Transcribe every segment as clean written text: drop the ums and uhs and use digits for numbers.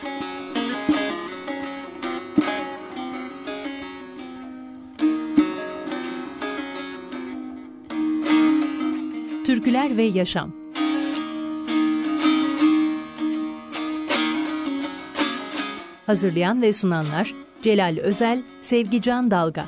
Türküler ve Yaşam. Hazırlayan ve sunanlar Celal Özel, Sevgican Dalga.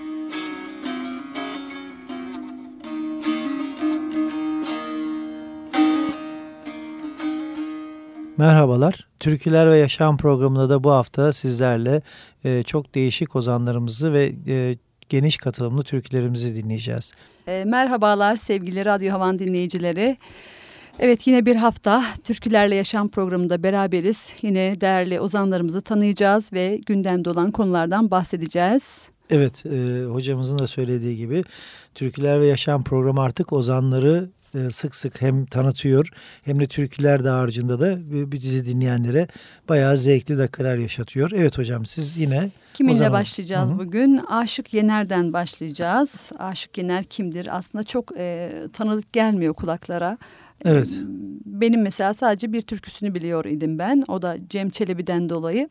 Merhabalar. Türküler ve Yaşam programında da bu hafta sizlerle çok değişik ozanlarımızı ve geniş katılımlı türkülerimizi dinleyeceğiz. Merhabalar sevgili Radyo Havan dinleyicileri. Evet, yine bir hafta Türkülerle Yaşam programında beraberiz. Yine değerli ozanlarımızı tanıyacağız ve gündemde olan konulardan bahsedeceğiz. Evet, hocamızın da söylediği gibi Türküler ve Yaşam programı artık ozanları sık sık hem tanıtıyor hem de türküler dağarcığında da bir dizi dinleyenlere bayağı zevkli dakikalar yaşatıyor. Evet hocam, siz yine kiminle başlayacağız bugün? Aşık Yener'den başlayacağız. Aşık Yener kimdir? Aslında çok tanıdık gelmiyor kulaklara. Evet. Benim mesela sadece bir türküsünü biliyor idim ben. O da Cem Çelebi'den dolayı.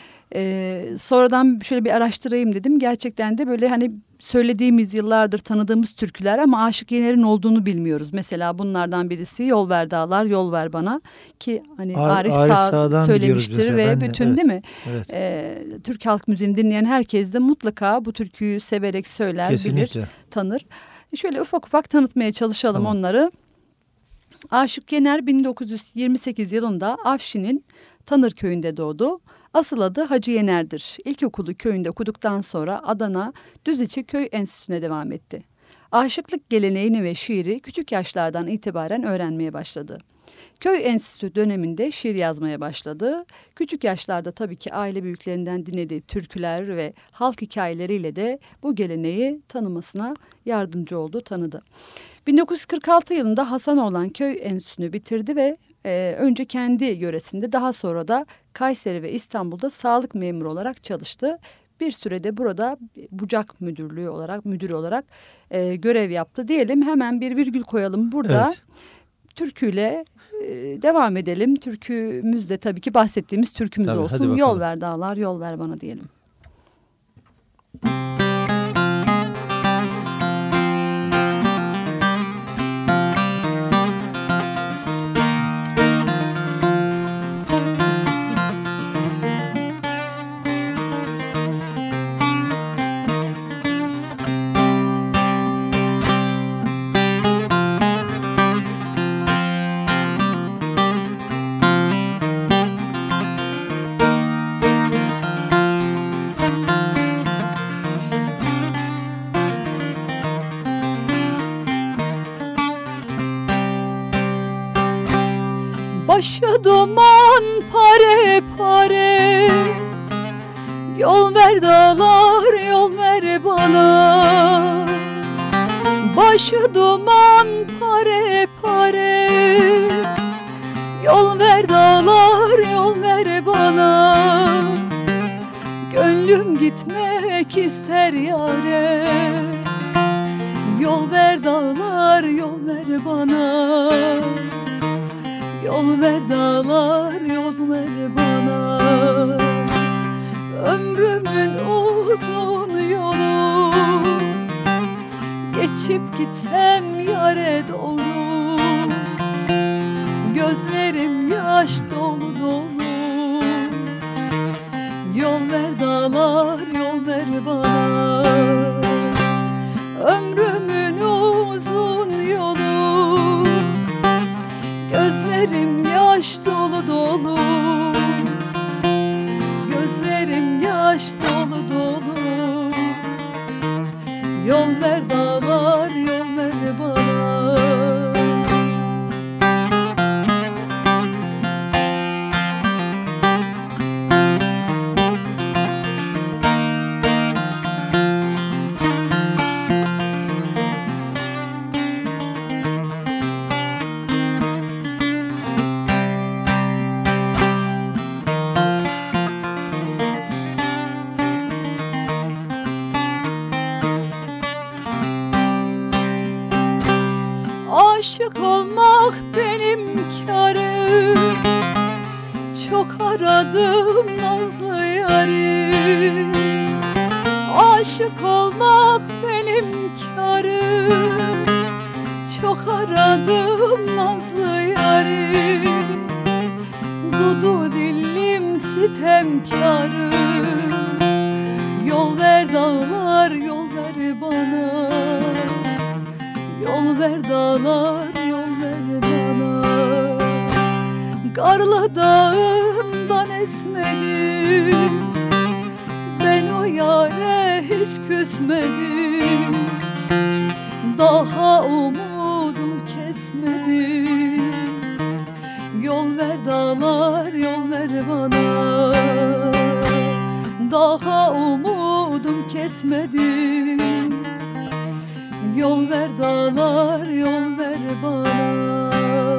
Sonradan şöyle bir araştırayım dedim. Gerçekten de böyle hani söylediğimiz, yıllardır tanıdığımız türküler ama Aşık Yener'in olduğunu bilmiyoruz. Mesela bunlardan birisi Yol Ver Dağlar, Yol Ver Bana, ki hani Arif Sağ söylemiştir ve bütün evet, değil mi? Evet. Türk halk müziğini dinleyen herkes de mutlaka bu türküyü severek söyler, kesinlikle bilir, tanır. Şöyle ufak ufak tanıtmaya çalışalım onları. Aşık Yener 1928 yılında Afşin'in Tanır köyünde doğdu. Asıl adı Hacı Yener'dir. İlkokulu köyünde okuduktan sonra Adana Düziçi Köy Enstitüsü'ne devam etti. Aşıklık geleneğini ve şiiri küçük yaşlardan itibaren öğrenmeye başladı. Köy Enstitüsü döneminde şiir yazmaya başladı. Küçük yaşlarda tabii ki aile büyüklerinden dinlediği türküler ve halk hikayeleriyle de bu geleneği tanımasına yardımcı oldu, tanıdı. 1946 yılında Hasanoğlan Köy Enstitüsü'nü bitirdi ve önce kendi yöresinde, daha sonra da Kayseri ve İstanbul'da sağlık memuru olarak çalıştı. Bir sürede burada bucak müdürü olarak görev yaptı diyelim. Hemen bir virgül koyalım burada. Evet. Türküyle devam edelim. Türkümüz de tabii ki bahsettiğimiz türkümüz olsun. Yol ver dağlar, yol ver bana diyelim. Başı duman pare pare, yol ver dağlar, yol ver bana. Başı duman pare pare, yol ver dağlar, yol ver bana. Gönlüm gitmek ister yâre, yol ver dağlar, yol ver bana. Yol ver dağlar, yol ver bana. Ömrümün uzun yolu, geçip gitsem yâre doğru. Gözlerim yaş dolu dolu. Yol ver dağlar, yol ver bana. Ömrümün uzun yolu, gözlerim yaş dolu dolu. Gözlerim yaş dolu dolu. Yol ver dağlar, yol ver bana. Aşık olmak benim kârım, çok aradım aradım nazlı yarim. Aşık olmak benim kârım. Çok aradım nazlı yarim. Dudu dillim sitemkârım. Yol ver dağlar, yol ver bana. Yol ver dağlar, yol ver bana. Karlı dağımdan esmedim. Ben o yâre hiç küsmedim. Daha umudum kesmedim. Yol ver dağlar, yol ver bana. Daha umudum kesmedim. Yol ver dağlar, yol ver bana.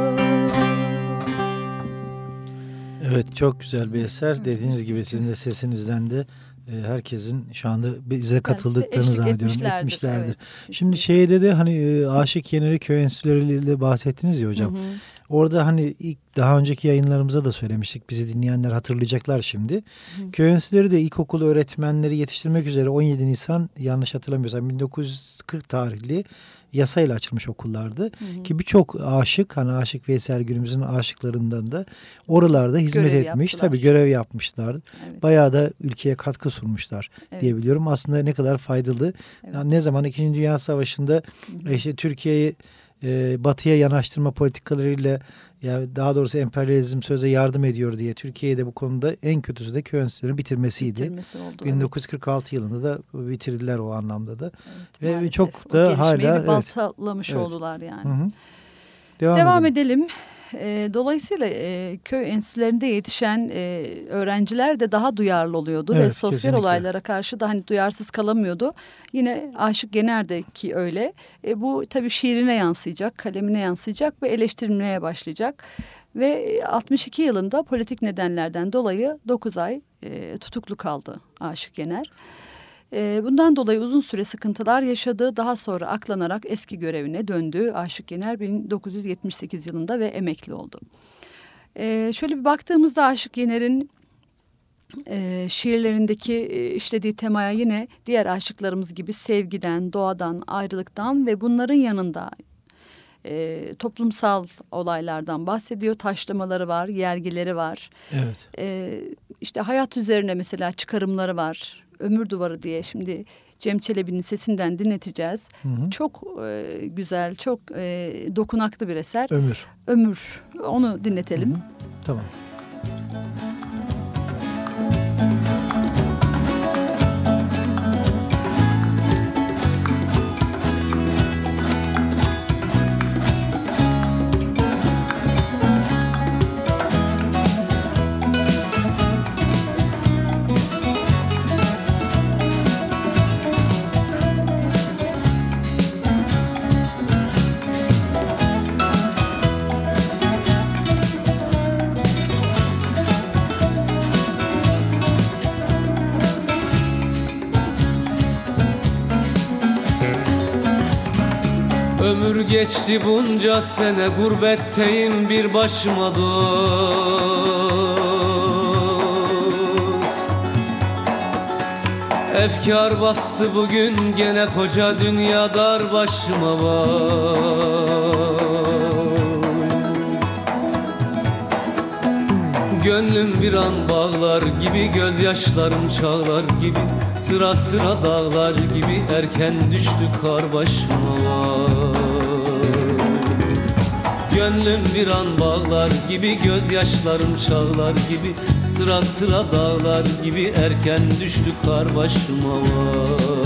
Evet, çok güzel bir eser. Dediğiniz gibi sizin de sesinizden de herkesin şu anda bize katıldıklarını zannediyorum. Etmişlerdir. Evet, şimdi şeyde de hani Aşık Yener'i köy enstitüleriyle bahsettiniz ya hocam. Hı hı. Orada hani daha önceki yayınlarımızda da söylemiştik. Bizi dinleyenler hatırlayacaklar şimdi. Hı. Köy enstitüleri de ilkokul öğretmenleri yetiştirmek üzere 17 Nisan yanlış hatırlamıyorsam 1940 tarihli yasayla açılmış okullardı. Hı hı. Ki birçok aşık, hani Aşık Veysel günümüzün aşıklarından da oralarda hizmet görev etmiş. Tabii görev yapmışlar. Evet. Bayağı da ülkeye katkı sunmuşlar diyebiliyorum. Aslında ne kadar faydalı. Evet. Yani ne zaman 2. Dünya Savaşı'nda işte Türkiye'yi batıya yanaştırma politikalarıyla, ya daha doğrusu emperyalizm söze yardım ediyor diye Türkiye'de bu konuda en kötüsü de köy enstitülerini bitirmesiydi. Oldu, 1946 yılında da bitirdiler o anlamda da. Evet, ve çok da hala baltalamış oldular yani. Hı hı. Devam edelim. Dolayısıyla köy enstitülerinde yetişen öğrenciler de daha duyarlı oluyordu ve sosyal kesinlikle olaylara karşı da hani duyarsız kalamıyordu. Yine Aşık Yener'deki öyle. Bu tabii şiirine yansıyacak, kalemine yansıyacak ve eleştirilmeye başlayacak. Ve 62 yılında politik nedenlerden dolayı 9 ay tutuklu kaldı Aşık Yener. Bundan dolayı uzun süre sıkıntılar yaşadı. Daha sonra aklanarak eski görevine döndü. Aşık Yener 1978 yılında ve emekli oldu. Şöyle bir baktığımızda Aşık Yener'in şiirlerindeki işlediği temaya yine diğer aşıklarımız gibi sevgiden, doğadan, ayrılıktan ve bunların yanında toplumsal olaylardan bahsediyor. Taşlamaları var, yergileri var. Evet. İşte hayat üzerine mesela çıkarımları var. Ömür Duvarı diye şimdi Cem Çelebi'nin sesinden dinleteceğiz. Hı hı. Çok güzel, çok dokunaklı bir eser. Ömür. Onu dinletelim. Hı hı. Tamam. Ömür geçti bunca sene, gurbetteyim bir başıma dost. Efkar bastı bugün gene koca dünya dar başıma var. Gönlüm bir an bağlar gibi, gözyaşlarım çağlar gibi, sıra sıra dağlar gibi erken düştü kar başıma var. Gönlüm bir an bağlar gibi, gözyaşlarım çağlar gibi, sıra sıra dağlar gibi erken düştü kar başıma var.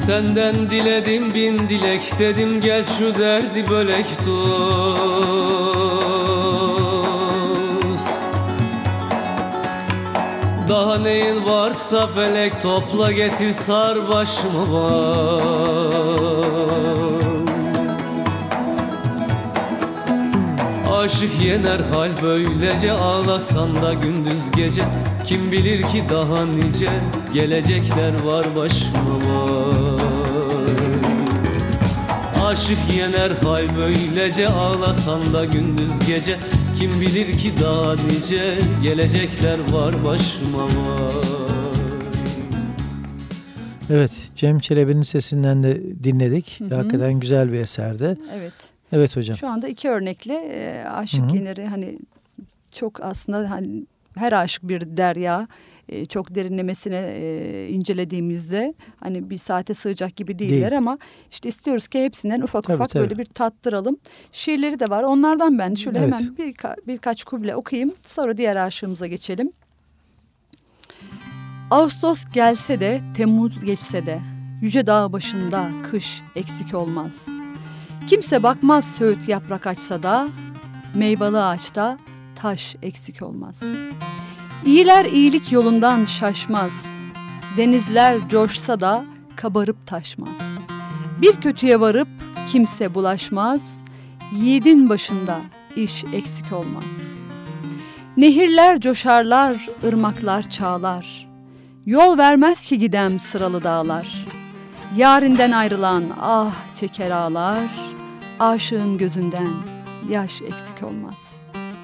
Senden diledim bin dilek, dedim gel şu derdi bölek dost. Daha neyin varsa felek, topla getir sar başıma bak. Aşık yener hal böylece, ağlasan da gündüz gece. Kim bilir ki daha nice gelecekler var başıma var. Aşık yener hal böylece, ağlasan da gündüz gece. Kim bilir ki daha nice gelecekler var başıma var. Evet, Cem Çelebi'nin sesinden de dinledik. Hakikaten güzel bir eserde. Evet. Evet hocam. Şu anda 2 örnekle Aşık Yener'i hani çok aslında hani her aşık bir derya, çok derinlemesine incelediğimizde hani bir saate sığacak gibi değiller ama işte istiyoruz ki hepsinden ufak ufak böyle bir tattıralım. Şiirleri de var. Onlardan ben şöyle hemen birkaç kuble okuyayım. Sonra diğer aşığımıza geçelim. Ağustos gelse de, Temmuz geçse de, yüce dağ başında kış eksik olmaz. Kimse bakmaz söğüt yaprak açsa da, meyveli ağaçta taş eksik olmaz. İyiler iyilik yolundan şaşmaz. Denizler coşsa da kabarıp taşmaz. Bir kötüye varıp kimse bulaşmaz. Yiğidin başında iş eksik olmaz. Nehirler coşarlar, ırmaklar çağlar. Yol vermez ki gidem sıralı dağlar. Yarinden ayrılan ah çeker ağlar. Aşığın gözünden yaş eksik olmaz.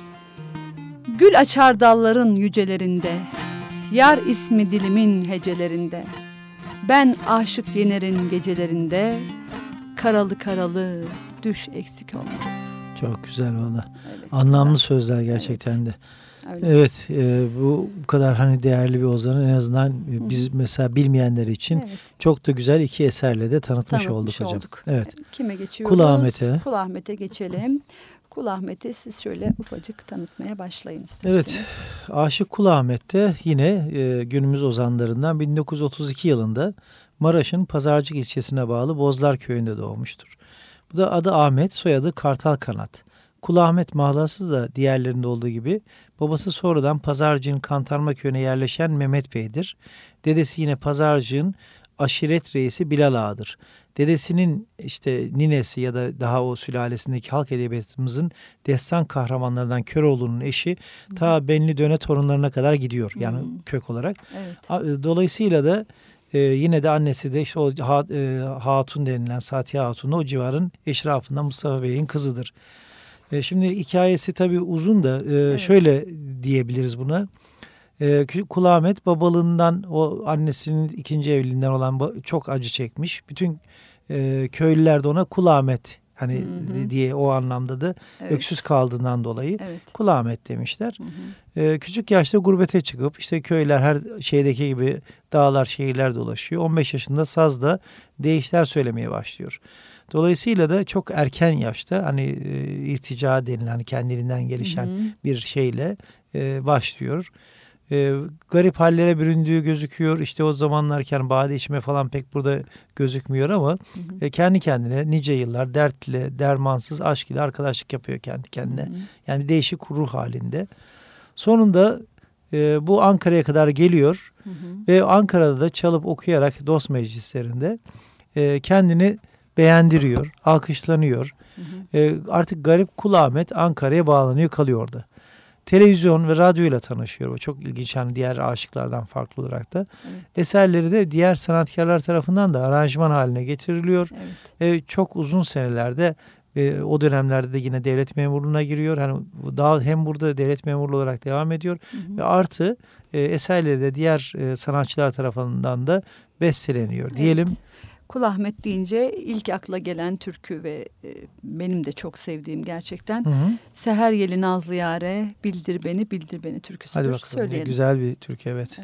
Gül açar dalların yücelerinde, yar ismi dilimin hecelerinde. Ben aşık yenerin gecelerinde, karalı karalı düş eksik olmaz. Çok güzel valla. Evet, anlamlı güzel sözler gerçekten de. Öyle. Evet, bu kadar hani değerli bir ozanın en azından biz mesela bilmeyenler için çok da güzel 2 eserle de tanıtmış olduk hocam. Evet. Kime geçiyoruz? Kul Ahmet'e. Kul Ahmet'e geçelim. Kul Ahmet'i siz şöyle ufacık tanıtmaya başlayın isterseniz. Evet, Aşık Kul Ahmet'te yine günümüz ozanlarından 1932 yılında Maraş'ın Pazarcık ilçesine bağlı Bozlar köyünde doğmuştur. Bu da adı Ahmet, soyadı Kartal Kanat. Kul Ahmet mahlası da diğerlerinde olduğu gibi babası sonradan Pazarcık'ın Kantarma köyüne yerleşen Mehmet Bey'dir. Dedesi yine Pazarcık'ın aşiret reisi Bilal Ağa'dır. Dedesinin işte ninesi ya da daha o sülalesindeki halk edebiyatımızın destan kahramanlarından Köroğlu'nun eşi ta Benli Döne torunlarına kadar gidiyor yani kök olarak. Evet. Dolayısıyla da yine de annesi de işte o Hatun denilen Satiye Hatun o civarın eşrafından Mustafa Bey'in kızıdır. Şimdi hikayesi tabii uzun da şöyle diyebiliriz buna. Kul Ahmet babalığından o annesinin 2. evliliğinden olan çok acı çekmiş. Bütün köylüler de ona Kul Ahmet hani diye o anlamda da öksüz kaldığından dolayı Kul Ahmet demişler. Küçük yaşta gurbete çıkıp işte köyler her şeydeki gibi dağlar şehirler dolaşıyor. 15 yaşında sazda deyişler söylemeye başlıyor. Dolayısıyla da çok erken yaşta hani irtica denilen kendiliğinden gelişen bir şeyle başlıyor. Garip hallere büründüğü gözüküyor. İşte o zamanlarken bade içme falan pek burada gözükmüyor ama kendi kendine nice yıllar dertle, dermansız aşk ile arkadaşlık yapıyor kendi kendine. Yani değişik ruh halinde. Sonunda bu Ankara'ya kadar geliyor ve Ankara'da da çalıp okuyarak dost meclislerinde kendini beğendiriyor, alkışlanıyor. Artık garip Kul Ahmet Ankara'ya bağlanıyor, kalıyor orada. Televizyon ve radyoyla tanışıyor. O çok ilginç yani diğer aşıklardan farklı olarak da. Eserleri de diğer sanatkarlar tarafından da aranjman haline getiriliyor. Çok uzun senelerde o dönemlerde de yine devlet memurluğuna giriyor. Hani daha hem burada devlet memurluğu olarak devam ediyor ve artı eserleri de diğer sanatçılar tarafından da besteleniyor diyelim. Kul Ahmet deyince ilk akla gelen türkü ve benim de çok sevdiğim gerçekten Seher Yeli Nazlı Yare Bildir Beni türküsüdür. Hadi bakalım. Söyleyelim. Güzel bir türkü evet.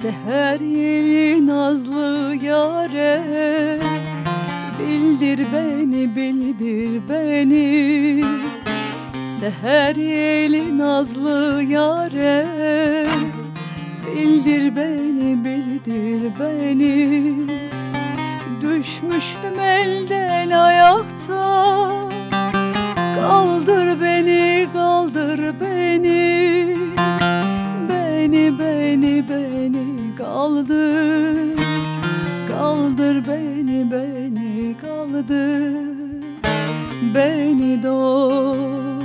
Seher yeli nazlı yâre, bildir beni, bildir beni. Seher yeli nazlı yâre, bildir beni, bildir beni. Düşmüşüm elden ayakta, kaldır beni, kaldır beni. Beni, beni, beni kaldır, kaldır beni, beni kaldır, beni dost.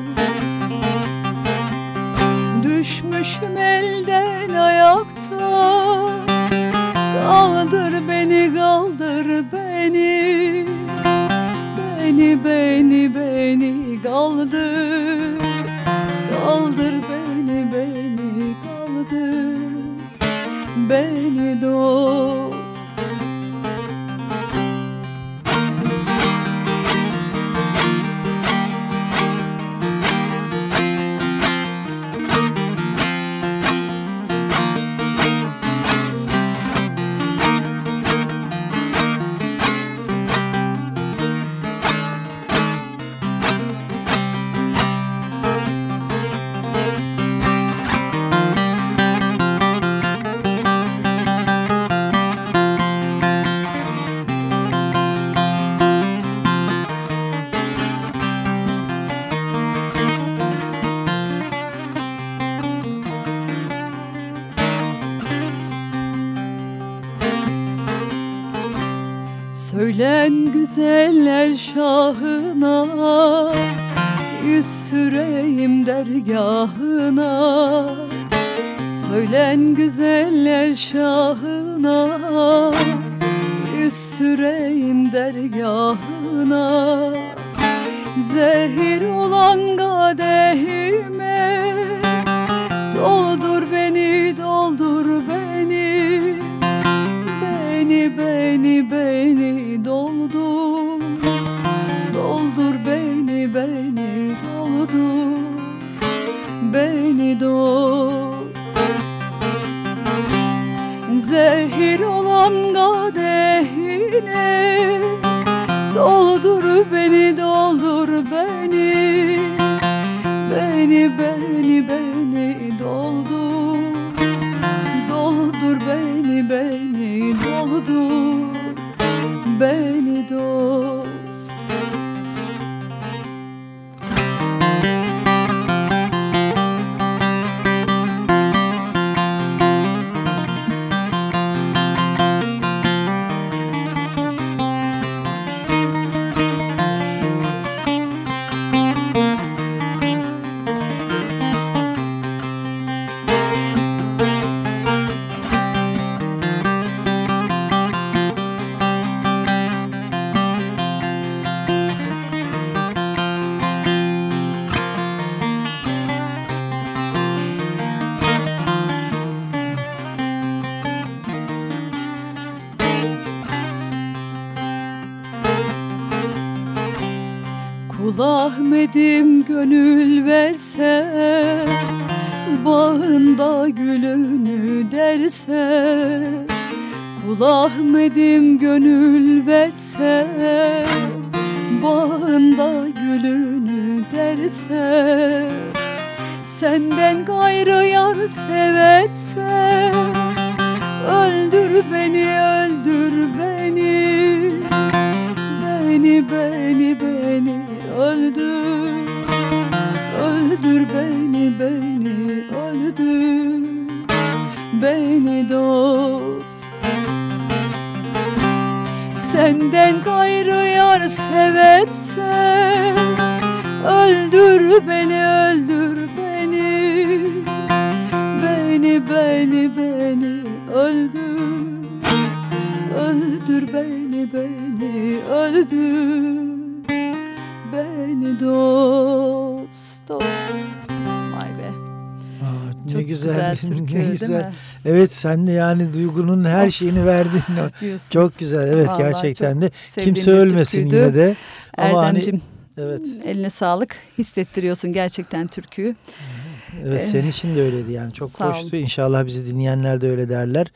Düşmüşüm elden ayakta, kaldır beni, kaldır beni. Beni, beni, beni kaldır, kaldır beni, beni kaldır, beni dost. Söylen güzeller şahına, yüz süreyim dergahına. Söylen güzeller şahına, yüz süreyim dergahına. Zehir olan kadehime, doldur beni, doldur beni. Beni, beni, beni doldur, doldur beni, beni doldur, beni dost. Zehir olan kadehine, doldur beni, doldur beni. Beni, beni, beni doldur, doldur beni, beni doldur, beni dost. Kul Ahmet'im gönül verse, bağında gülünü derse. Kul Ahmet'im gönül verse, bağında gülünü derse. Senden gayrı yar sevetse, öldür beni, öldür beni. Beni, beni, beni öldür, öldür beni, beni öldür, beni dost. Senden gayrı yar severse, öldür beni, öldür beni. Beni, beni, beni öldür, öldür beni, beni öldür, beni dost, dost. Vay be. Ne Çok güzel, türkü, ne değil güzel. mi? Evet, sen de yani duygunun her şeyini verdin. Diyorsunuz. Çok güzel, evet. Vallahi gerçekten de sevdiğim kimse bir ölmesin türküydü. yine de. Ama Erdemcim, evet. eline sağlık. Hissettiriyorsun gerçekten türküyü. Evet, senin için de öyleydi yani, çok Sağ hoştu. olun. İnşallah bizi dinleyenler de öyle derler.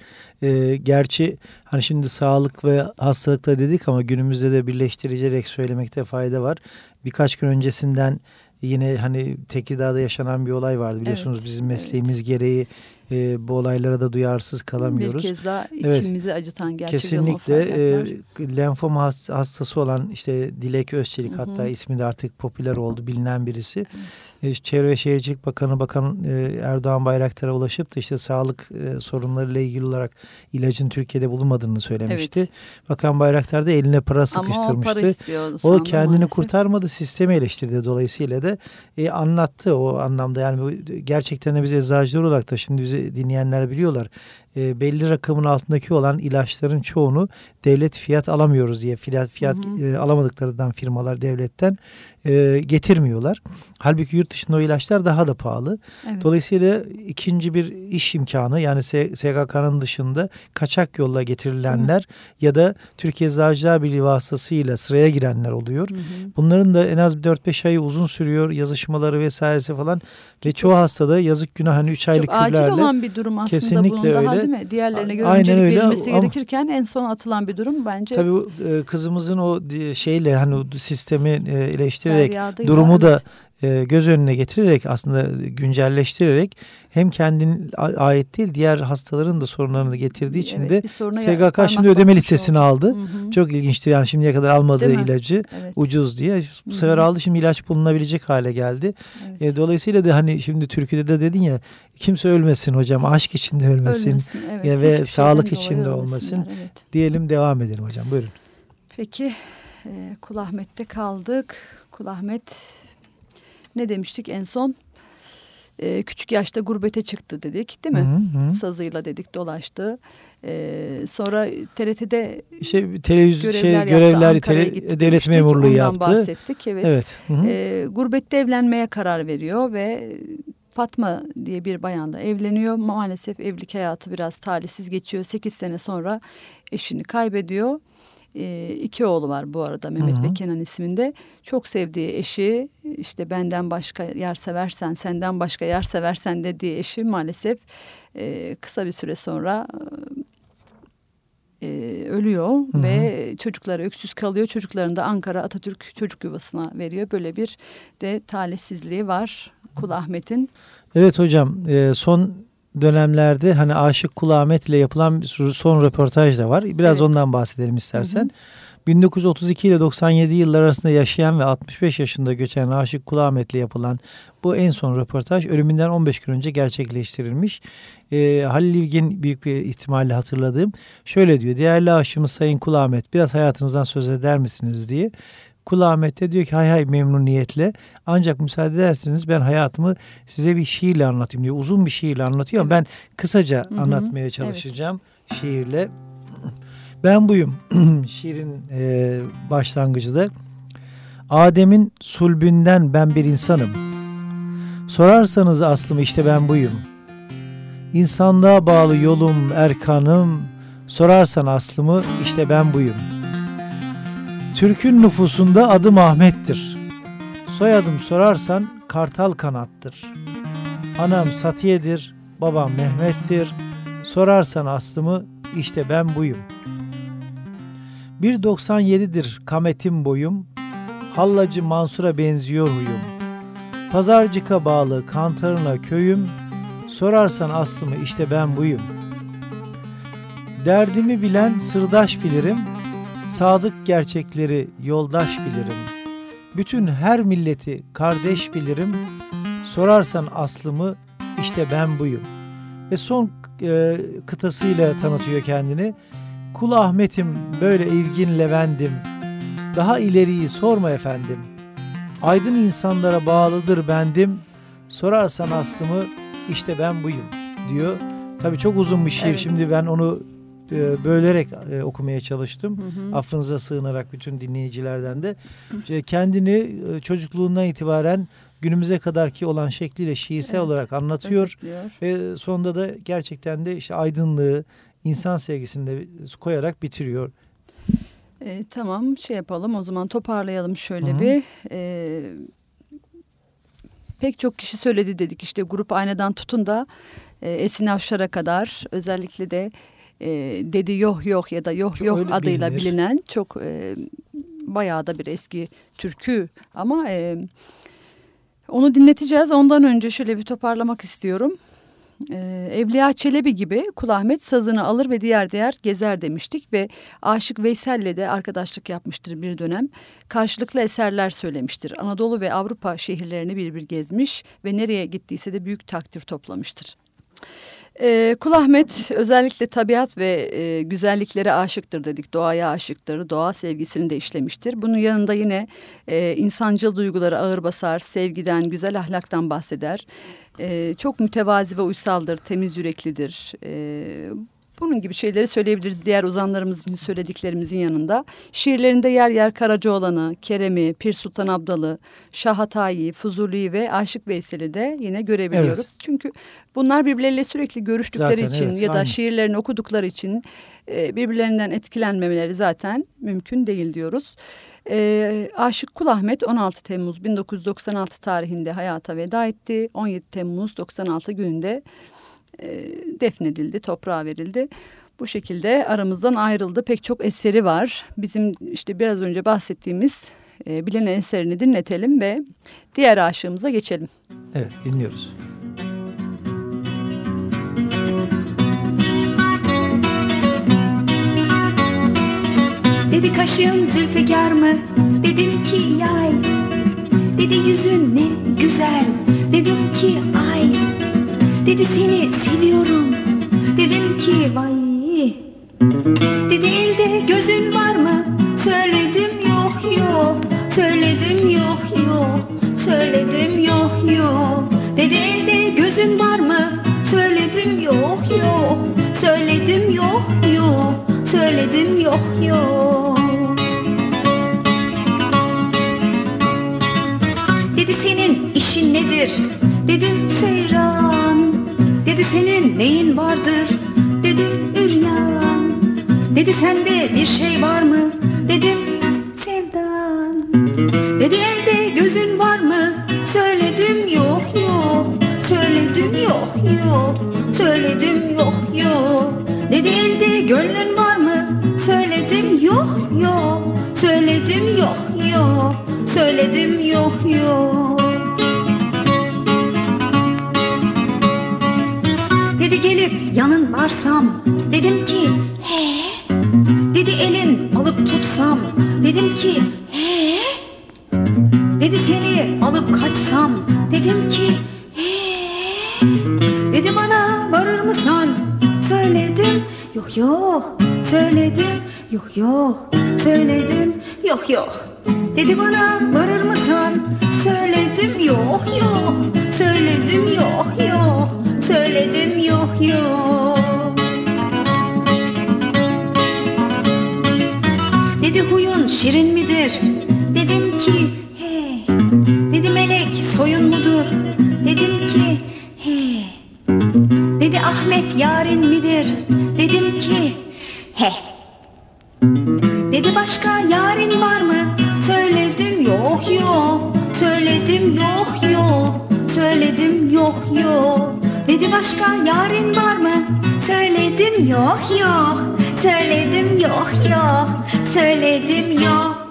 Gerçi hani şimdi sağlık ve hastalıkla dedik ama günümüzde de birleştirerek söylemekte fayda var. Birkaç gün öncesinden yine hani Tekirdağ'da yaşanan bir olay vardı biliyorsunuz. Evet, Bizim mesleğimiz gereği bu olaylara da duyarsız kalamıyoruz. Bir kez daha Evet. içimizi acıtan gerçekten Kesinlikle o feryatlar. lenfom hastası olan işte Dilek Özçelik, hatta ismi de artık popüler oldu, bilinen birisi. Evet. Çevre ve Şehircilik Bakan Erdoğan Bayraktar'a ulaşıp da işte sağlık sorunlarıyla ilgili olarak ilacın Türkiye'de bulunmadığını söylemişti. Evet. Bakan Bayraktar da eline para sıkıştırmıştı. Ama o para istiyor. O kendini maalesef kurtarmadı, sistemi eleştirdi, dolayısıyla da anlattı o anlamda. Yani gerçekten de biz eczacılar olarak da, şimdi bizi dinleyenler biliyorlar, belli rakamın altındaki olan ilaçların çoğunu devlet fiyat alamıyoruz diye fiyat alamadıklarından firmalar devletten getirmiyorlar. Halbuki yurt dışında o ilaçlar daha da pahalı. Evet. Dolayısıyla ikinci bir iş imkanı, yani SGK'nın dışında kaçak yolla getirilenler ya da Türkiye Eczacılar Birliği vasıtasıyla sıraya girenler oluyor. Bunların da en az 4-5 ayı uzun sürüyor, yazışmaları vesairesi falan ve çoğu hastada yazık günah hani 3 aylık çok acil kürlerle. olan bir durum aslında Kesinlikle bunun, daha öyle. değil mi? Diğerlerine göre Aynen öncelik öyle verilmesi ama gerekirken en son atılan bir durum bence. tabii kızımızın o şeyle hani o sistemi eleştirerek feryadıyla, durumu da evet. göz önüne getirerek, aslında güncelleştirerek, hem kendine ait değil diğer hastaların da sorunlarını getirdiği için de SGK şimdi ödeme listesini aldı. Çok ilginçtir yani, şimdiye kadar almadığı ilacı ucuz diye bu sefer aldı, şimdi ilaç bulunabilecek hale geldi. Evet. Dolayısıyla da hani şimdi Türkiye'de de dedin ya, kimse ölmesin hocam, aşk içinde ölmesin, evet. ve sağlık içinde olmasın Evet. diyelim, devam edelim hocam, buyurun. Peki Kul Ahmet'te kaldık. Kul Ahmet ne demiştik en son? Küçük yaşta gurbete çıktı dedik, değil mi? Hı. Sazıyla dedik, dolaştı. Sonra TRT'de İşte televizyon görevler devlet demiştik. memurluğu Ondan yaptı. bahsettik. Evet. Hı. Gurbette evlenmeye karar veriyor ve Fatma diye bir bayanla evleniyor. Maalesef evlilik hayatı biraz talihsiz geçiyor. 8 sene sonra eşini kaybediyor. 2 oğlu var bu arada, Mehmet ve Kenan isminde. Çok sevdiği eşi, işte benden başka yer seversen, senden başka yer seversen dediği eşi maalesef kısa bir süre sonra ölüyor ve çocukları öksüz kalıyor. Çocuklarını da Ankara Atatürk Çocuk Yuvası'na veriyor. Böyle bir de talihsizliği var Kul Ahmet'in. Evet hocam, son dönemlerde hani Aşık Kul Ahmet ile yapılan son röportaj da var. Biraz ondan bahsedelim istersen. 1932 ile 97 yıllar arasında yaşayan ve 65 yaşında göçen Aşık Kul Ahmet ile yapılan bu en son röportaj ölümünden 15 gün önce gerçekleştirilmiş. Halil İlgin büyük bir ihtimalle hatırladığım şöyle diyor: değerli aşığımız Sayın Kul Ahmet, biraz hayatınızdan söz eder misiniz diye. Kul Ahmet de diyor ki hay memnuniyetle, ancak müsaade ederseniz ben hayatımı size bir şiirle anlatayım diyor. Uzun bir şiirle anlatıyor ama ben kısaca anlatmaya çalışacağım şiirle. Ben buyum şiirin başlangıcı da. Adem'in sulbünden ben bir insanım. Sorarsanız aslımı işte ben buyum. İnsanlığa bağlı yolum erkanım. Sorarsan aslımı işte ben buyum. Türk'ün nüfusunda adım Ahmet'tir. Soyadım sorarsan kartal kanattır. Anam Satiye'dir, babam Mehmet'tir. Sorarsan aslımı işte ben buyum. 1.97'dir kametim boyum. Hallacı Mansur'a benziyor huyum. Pazarcık'a bağlı Kantarına köyüm. Sorarsan aslımı işte ben buyum. Derdimi bilen sırdaş bilirim. Sadık gerçekleri yoldaş bilirim. Bütün her milleti kardeş bilirim. Sorarsan aslımı işte ben buyum. Ve son kıtasıyla tanıtıyor kendini. Kul Ahmet'im böyle ilgin Levendim. Daha ileriyi sorma efendim. Aydın insanlara bağlıdır bendim. Sorarsan aslımı işte ben buyum diyor. Tabii çok uzun bir şiir. Evet. Şimdi ben onu bölerek okumaya çalıştım. Affınıza sığınarak bütün dinleyicilerden de. Kendini çocukluğundan itibaren günümüze kadarki olan şekliyle şiirsel olarak anlatıyor. Ve sonunda da gerçekten de işte aydınlığı, insan sevgisini de koyarak bitiriyor. Tamam, yapalım o zaman, toparlayalım şöyle bir. pek çok kişi söyledi dedik. İşte Grup Ayna'dan tutun da Esin Avşar'a kadar, özellikle de Dedi Yoh Yoh ya da Yoh Çok Yoh öyle adıyla bilinir. bilinen çok bayağı da bir eski türkü ama onu dinleteceğiz. Ondan önce şöyle bir toparlamak istiyorum. Evliya Çelebi gibi Kul Ahmet sazını alır ve diğer gezer demiştik ve Aşık Veysel'le de arkadaşlık yapmıştır bir dönem. Karşılıklı eserler söylemiştir. Anadolu ve Avrupa şehirlerini bir gezmiş ve nereye gittiyse de büyük takdir toplamıştır. Kul Ahmet özellikle tabiat ve güzelliklere aşıktır dedik. Doğaya aşıktır. Doğa sevgisini de işlemiştir. Bunun yanında yine insancıl duyguları ağır basar. Sevgiden, güzel ahlaktan bahseder. Çok mütevazi ve uysaldır. Temiz yüreklidir. Bunun gibi şeyleri söyleyebiliriz diğer ozanlarımızın söylediklerimizin yanında. Şiirlerinde yer yer Karacaoğlan'ı, Kerem'i, Pir Sultan Abdal'ı, Şah Hatayi'yi, Fuzuli'yi ve Aşık Veysel'i de yine görebiliyoruz. Evet. Çünkü bunlar birbirleriyle sürekli görüştükleri için ya da şiirlerini okudukları için birbirlerinden etkilenmemeleri zaten mümkün değil diyoruz. Aşık Kul Ahmet 16 Temmuz 1996 tarihinde hayata veda etti. 17 Temmuz 96 gününde defnedildi, toprağa verildi. Bu şekilde aramızdan ayrıldı. Pek çok eseri var. Bizim işte biraz önce bahsettiğimiz bilinen eserini dinletelim ve diğer aşığımıza geçelim. Evet, dinliyoruz. Dedi kaşın zülfikar mı? Dedim ki yay. Dedi yüzün ne güzel. Dedim ki ay. Dedi seni seviyorum. Dedim ki vay. Dedi elde gözün var mı? Söyledim yok yok. Söyledim yok yok. Söyledim yok yok. Dedi elde gözün var mı? Söyledim yok yok. Söyledim yok yok. Söyledim yok yok. Dedi senin işin nedir? Dedim seyran. Dedi senin neyin vardır? Dedim üryan. Dedi sende bir şey var mı? Dedim sevdan. Dedi elde gözün var mı? Söyledim yok yok. Söyledim yok yok. Söyledim yok yok. Dedi elde gönlün var mı? Söyledim yok yok. Söyledim yok yok. Söyledim yok yok. Dedi gelip yanın varsam. Dedim ki he. Dedi elin alıp tutsam. Dedim ki he. Dedi seni alıp kaçsam. Dedim ki he. Dedi bana varır mısın? Söyledim yok yok. Söyledim yok yok. Söyledim yok yok. Dedi bana varır mısın? Söyledim yok yok. Söyledim yok yok. Söyledim yok yok. Dedi huyun şirin midir? Dedim ki he. Dedi melek soyun mudur? Dedim ki he. Dedi Ahmet yarın midir? Dedim ki he. Dedi başka yarın var mı? Söyledim yok yok. Söyledim yok yok. Söyledim yok yok. Dedi başka yarın var mı? Söyledim yok yok. Söyledim yok yok. Söyledim yok.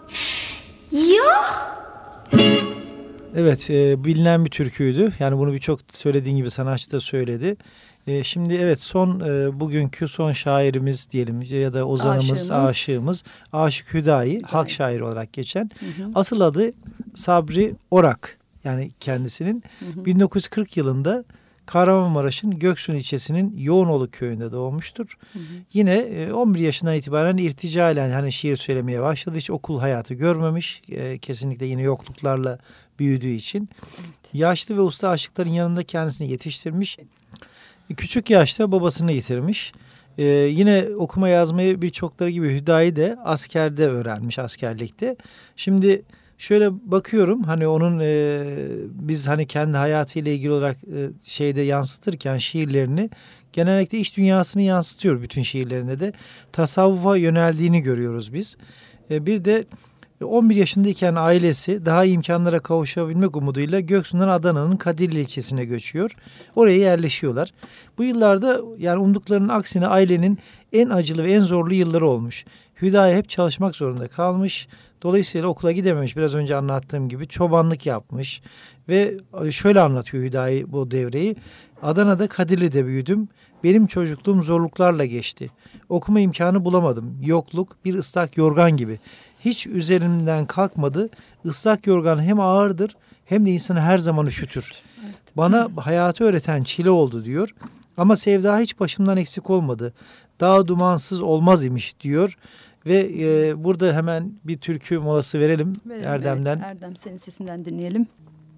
Yok. Evet, bilinen bir türküydü. Yani bunu birçok söylediğin gibi sanatçı da söyledi. Şimdi evet bugünkü son şairimiz diyelim ya da ozanımız, aşığımız Aşık Hüdayi, halk şairi olarak geçen. Asıl adı Sabri Orak, yani kendisinin 1940 yılında Kahramanmaraş'ın Göksun ilçesinin Yoğunoğlu köyünde doğmuştur. Yine 11 yaşından itibaren irticalen hani şiir söylemeye başladı. Hiç okul hayatı görmemiş. Kesinlikle yine yokluklarla büyüdüğü için. Evet. Yaşlı ve usta aşıkların yanında kendisini yetiştirmiş. Küçük yaşta babasını yitirmiş. Yine okuma yazmayı birçokları gibi Hüdayi de askerde öğrenmiş, askerlikte. Şimdi şöyle bakıyorum hani onun biz hani kendi hayatıyla ilgili olarak şeyde yansıtırken şiirlerini genellikle iç dünyasını yansıtıyor bütün şiirlerinde de. Tasavvufa yöneldiğini görüyoruz biz. Bir de 11 yaşındayken ailesi daha iyi imkanlara kavuşabilmek umuduyla Göksu'ndan Adana'nın Kadirli ilçesine göçüyor. Oraya yerleşiyorlar. Bu yıllarda yani umduklarının aksine ailenin en acılı ve en zorlu yılları olmuş. Hüdayi hep çalışmak zorunda kalmış. Dolayısıyla okula gidememiş. Biraz önce anlattığım gibi çobanlık yapmış. Ve şöyle anlatıyor Hüdayi bu devreyi. Adana'da Kadirli'de büyüdüm. Benim çocukluğum zorluklarla geçti. Okuma imkanı bulamadım. Yokluk bir ıslak yorgan gibi. Hiç üzerimden kalkmadı. Islak yorgan hem ağırdır hem de insanı her zaman üşütür. Evet. Bana hayatı öğreten çile oldu diyor. Ama sevda hiç başımdan eksik olmadı. Dağ dumansız olmaz imiş diyor. Ve burada hemen bir türkü molası verelim Erdem'den. Evet, Erdem senin sesinden dinleyelim.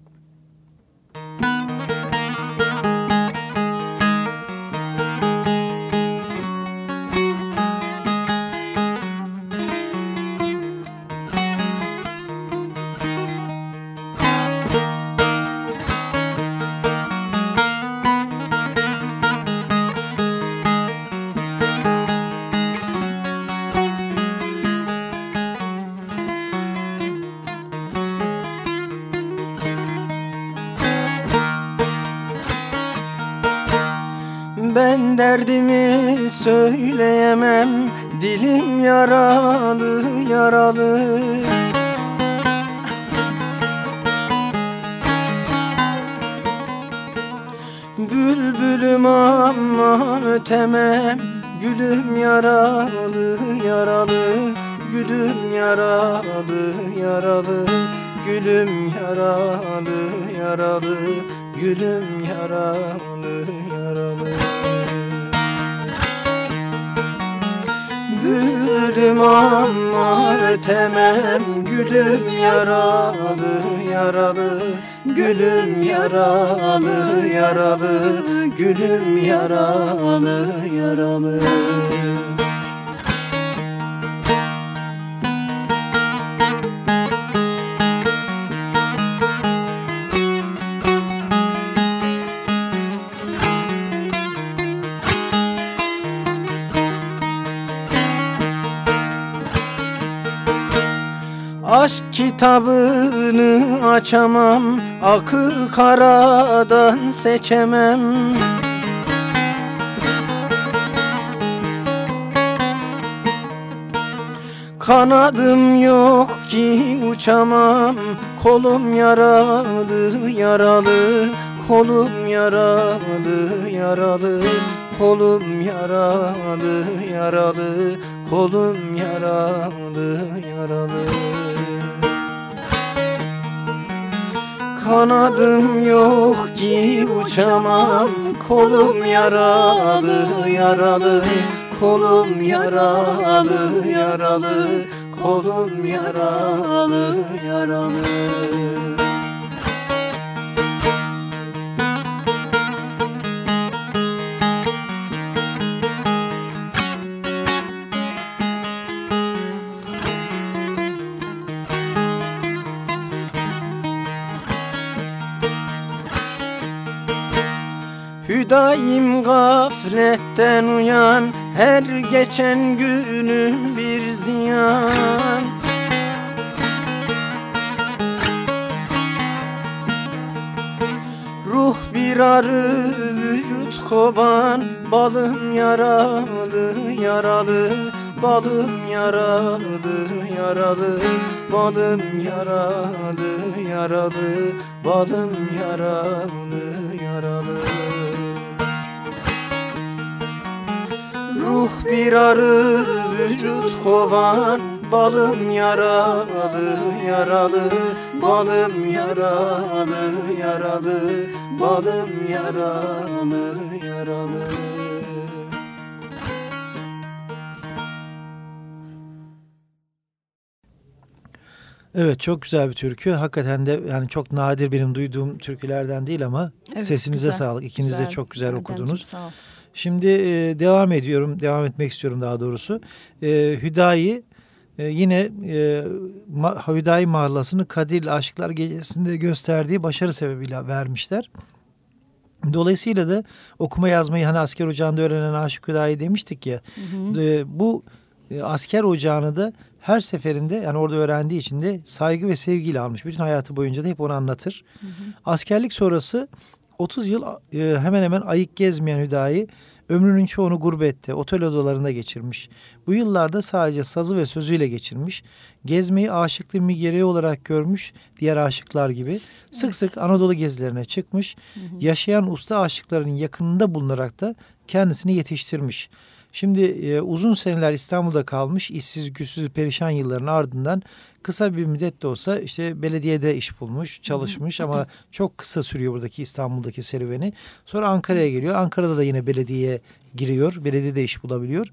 Ben derdimi söyleyemem, dilim yaralı yaralı. Bülbülüm ama ötemem, gülüm yaralı yaralı. Gülüm yaralı yaralı, gülüm yaralı yaralı. Gülüm yaralı yaralı. Bülbülüm ama ötemem, gülüm yaralı yaralı. Gülüm yaralı yaralı, gülüm yaralı yaralı. Aşk kitabını açamam, akı karadan seçemem. Kanadım yok ki uçamam, kolum yaralı yaralı. Kolum yaralı yaralı, kolum yaralı yaralı. Kolum yaralı yaralı. Kanadım yok ki uçamam, kolum yaralı yaralı. Kolum yaralı yaralı, kolum yaralı yaralı. Hüdayim gafletten uyan, her geçen günün bir ziyan. Ruh bir arı, vücut kovan, balım yaralı yaralı. Balım yaralı yaralı, balım yaralı yaralı. Balım yaralı yaralı. Ruh bir arı, vücut kovan, balım yaralı yaralı. Balım yaralı yaralı, balım yaralı yaralı. Evet, çok güzel bir türkü. Hakikaten de yani çok nadir benim duyduğum türkülerden değil ama Evet, sesinize güzel, sağlık. İkiniz de güzel. çok güzel Erdemciğim, okudunuz. sağ ol. Şimdi devam etmek istiyorum daha doğrusu. Hüdayi yine Hüdayi Mahlası'nı Kadirli Aşıklar Gecesi'nde gösterdiği başarı sebebiyle vermişler. Dolayısıyla da okuma yazmayı hani asker ocağında öğrenen Aşık Hüdayi demiştik ya. Bu asker ocağını da her seferinde, yani orada öğrendiği için de saygı ve sevgiyle almış. Bütün hayatı boyunca da hep onu anlatır. Askerlik sonrası 30 yıl hemen hemen ayık gezmeyen Hüdayi ömrünün çoğunu gurbette, otel odalarında geçirmiş. Bu yıllarda sadece sazı ve sözüyle geçirmiş. Gezmeyi aşıklığın bir gereği olarak görmüş, diğer aşıklar gibi. Sık sık Anadolu gezilerine çıkmış. Yaşayan usta aşıkların yakınında bulunarak da kendisini yetiştirmiş. Şimdi uzun seneler İstanbul'da kalmış, işsiz, güçsüz, perişan yılların ardından kısa bir müddet de olsa işte belediyede iş bulmuş, çalışmış ama çok kısa sürüyor buradaki İstanbul'daki serüveni. Sonra Ankara'ya geliyor. Ankara'da da yine belediyeye giriyor. Belediyede iş bulabiliyor.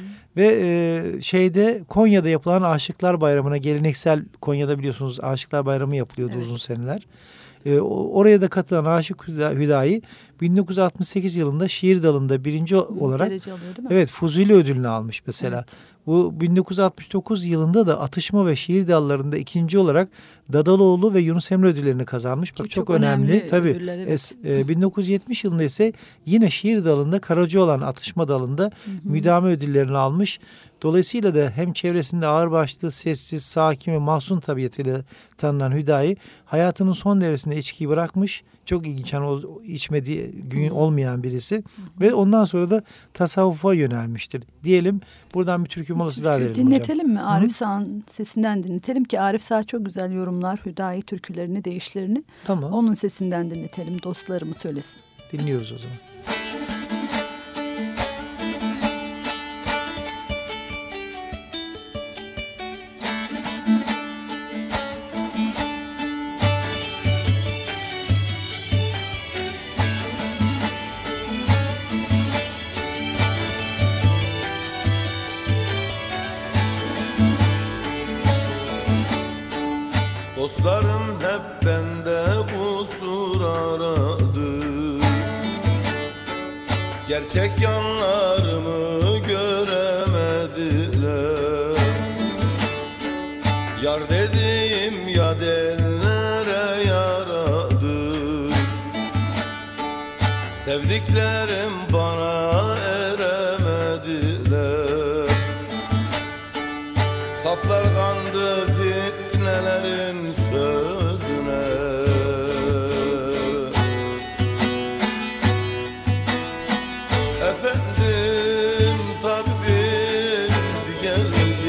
Ve Konya'da yapılan Aşıklar Bayramı'na, geleneksel, Konya'da biliyorsunuz Aşıklar Bayramı yapılıyordu uzun seneler. Oraya da katılan Aşık Hüdayi 1968 yılında şiir dalında birinci olarak Fuzuli ödülünü almış mesela. Evet. Bu 1969 yılında da atışma ve şiir dallarında ikinci olarak Dadaloğlu ve Yunus Emre ödüllerini kazanmış. Bak, çok önemli. Tabii. Ödüller, evet. 1970 yılında ise yine şiir dalında Karacaoğlan atışma dalında müdame ödüllerini almış. Dolayısıyla da hem çevresinde ağırbaşlı, sessiz, sakin ve mahzun tabiatıyla tanınan Hüdayi hayatının son devresinde içkiyi bırakmış. Çok ilginç, yani içmediği gün olmayan birisi. Ve ondan sonra da tasavvufa yönelmiştir. Diyelim, buradan bir türkü molası daha verelim dinletelim hocam. Mi? Arif Sağ'ın sesinden dinletelim ki Arif Sağ çok güzel yorumlar Hüdayi türkülerini, deyişlerini. Tamam. Onun sesinden dinletelim, dostlarımı söylesin. Dinliyoruz o zaman. Dostlarım hep bende kusur aradı, gerçek yanlarımı göremediler. Yar dediğim ya dellere yaradı, sevdiklerim bana eremediler. Saflar kandı fitnelerin sözüne, efendim tabibim gel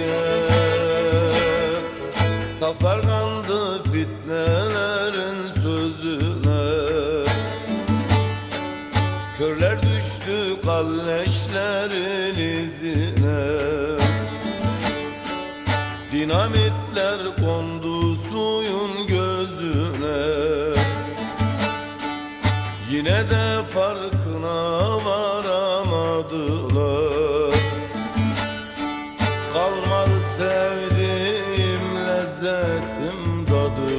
gel. Saflar kandı fitnelerin sözüne, körler düştü kalleşlerin izine. Dinamitler kondu suyun gözüne, yine de farkına varamadılar. Kalmadı sevdiğim lezzetim tadı,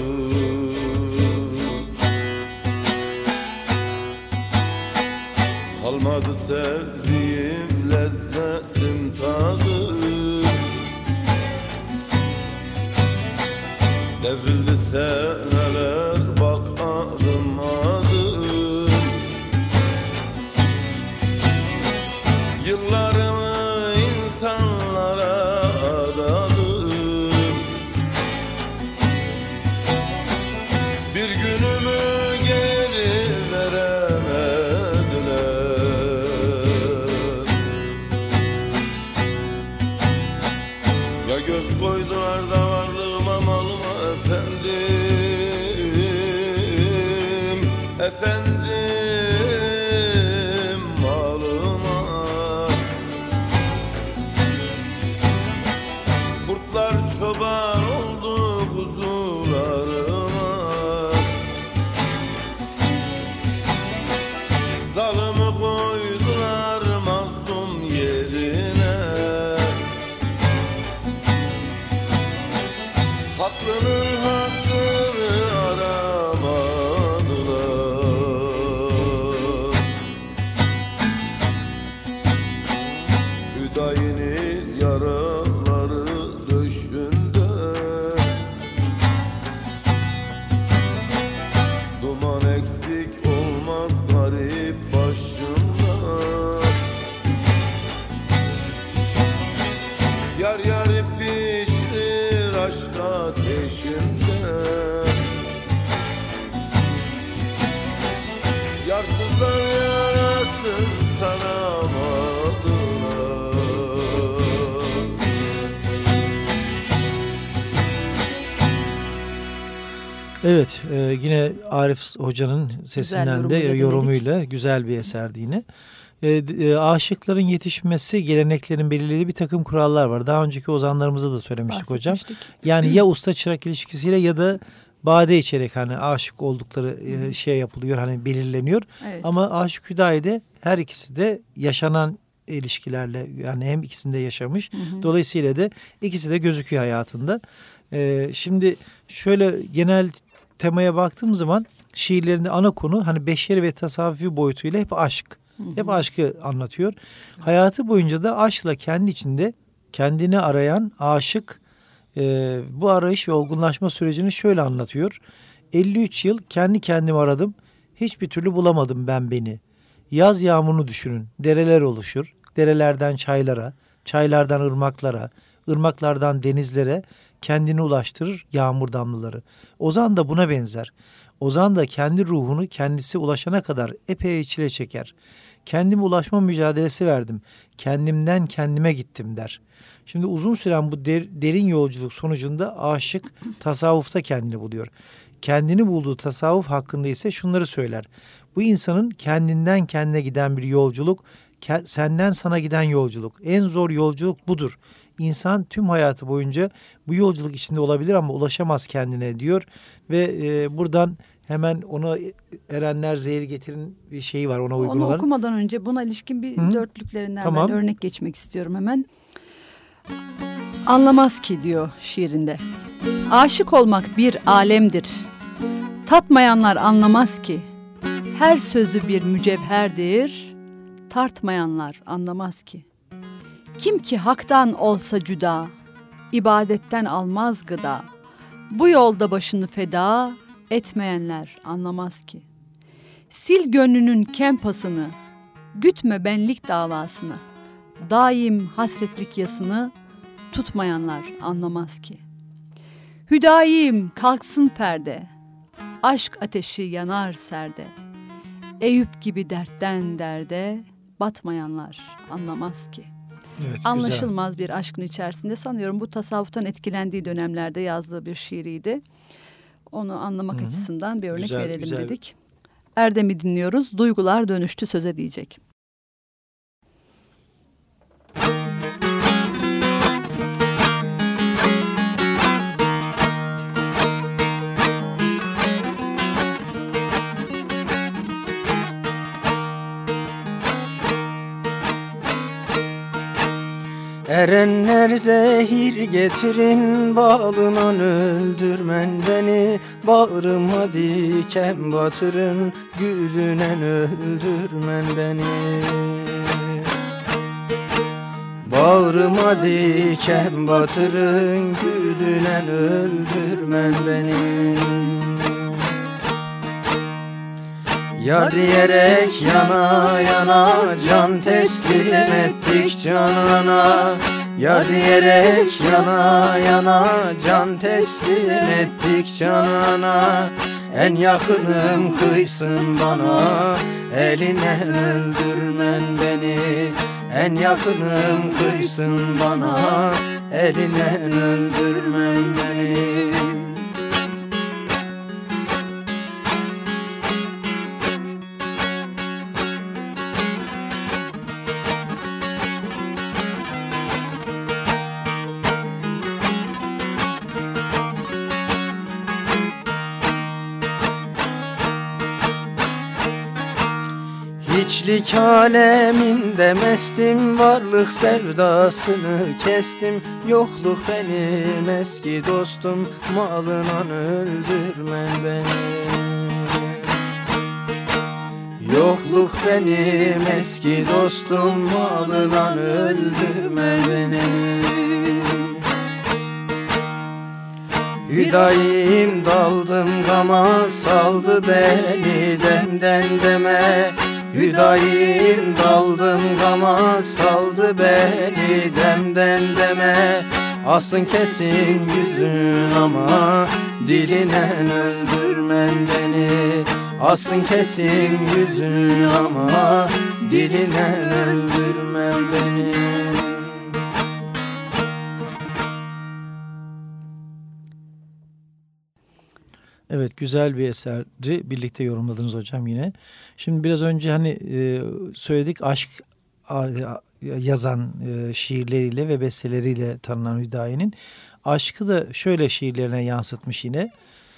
kalmadı sevdiğim lezzetim tadı. Devrildi seneler bak adım adım, yıllarımı insanlara adadım. Bir günümü geri veremediler. Ya göz koydular da varlığıma malıma efendim malıma. Kurtlar çoban oldu kuzularıma, zalımı koydular mazlum yerine. Haklının hakkını aramadılar. Hüdayi'nin yaraları döşünde, duman eksik olmaz garip başında. saramadılar. Evet, yine Arif Hoca'nın sesinden de yorumuyla güzel bir eserdi yine. Aşıkların yetişmesi, geleneklerin belirlediği bir takım kurallar var. Daha önceki ozanlarımızda da söylemiştik hocam. Yani ya usta çırak ilişkisiyle ya da bade içerek hani aşık oldukları şey yapılıyor, hani belirleniyor. Evet. Ama Aşık Hüdayi'de her ikisi de yaşanan ilişkilerle, yani hem ikisinde yaşamış. Hı hı. Dolayısıyla da ikisi de gözüküyor hayatında. Şimdi şöyle genel temaya baktığım zaman şiirlerinde ana konu hani beşeri ve tasavvufi boyutuyla hep aşk. Hı hı. Hep aşkı anlatıyor. Hayatı boyunca da aşkla kendi içinde kendini arayan aşık bu arayış ve olgunlaşma sürecini şöyle anlatıyor. 53 yıl kendi kendimi aradım. Hiçbir türlü bulamadım ben beni. Yaz yağmurunu düşünün. Dereler oluşur. Derelerden çaylara, çaylardan ırmaklara, ırmaklardan denizlere kendini ulaştırır yağmur damlaları. Ozan da buna benzer. Ozan da kendi ruhunu kendisi ulaşana kadar epey çile çeker. Kendime ulaşma mücadelesi verdim. Kendimden kendime gittim der. Şimdi uzun süren bu derin yolculuk sonucunda aşık tasavvufta kendini buluyor. Kendini bulduğu tasavvuf hakkında ise şunları söyler. Bu insanın kendinden kendine giden bir yolculuk, senden sana giden yolculuk. En zor yolculuk budur. İnsan tüm hayatı boyunca bu yolculuk içinde olabilir ama ulaşamaz kendine diyor. Ve buradan hemen ona erenler zehir getirin bir şeyi var, ona uygulanan. Onu okumadan önce buna ilişkin bir dörtlüklerinden ben örnek geçmek istiyorum hemen. Anlamaz ki diyor şiirinde. Aşık olmak bir alemdir. Tatmayanlar anlamaz ki. Her sözü bir mücevherdir. Tartmayanlar anlamaz ki. Kim ki haktan olsa cüda, ibadetten almaz gıda. Bu yolda başını feda etmeyenler anlamaz ki. Sil gönlünün kempasını, gütme benlik davasını. Daim hasretlik yasını tutmayanlar anlamaz ki. Hüdayim kalksın perde, aşk ateşi yanar serde. Eyüp gibi dertten derde batmayanlar anlamaz ki. Evet, anlaşılmaz güzel bir aşkın içerisinde, sanıyorum bu tasavvuftan etkilendiği dönemlerde yazdığı bir şiiriydi. Onu anlamak açısından bir örnek verelim dedik. Erdem'i dinliyoruz. Duygular dönüştü söze diyecek. Erenler zehir getirin, balından öldürmen beni. Bağrıma diken batırın, gülünen öldürmen beni. Bağrıma diken batırın, gülünen öldürmen beni. Yar diyerek yana yana can teslim ettik canana. Yar diyerek yana yana can teslim ettik canana. En yakınım kıysın bana, eline öldürmen beni. En yakınım kıysın bana, eline öldürmen beni. Hiçlik aleminde mestim, varlık sevdasını kestim. Yokluk benim eski dostum, malından öldürmen beni. Yokluk benim eski dostum, malından öldürmen beni. Hüdayim daldım gama, saldı beni demden deme. Hüdayim daldım gama, saldı beni demden deme. Asın kesin yüzün ama, dilinen öldürmen beni. Asın kesin yüzünü ama diline öldürme beni. Evet, güzel bir eseri birlikte yorumladınız hocam yine. Şimdi biraz önce hani söyledik, aşk yazan şiirleriyle ve besteleriyle tanınan Hüdayi'nin aşkı da şöyle şiirlerine yansıtmış yine.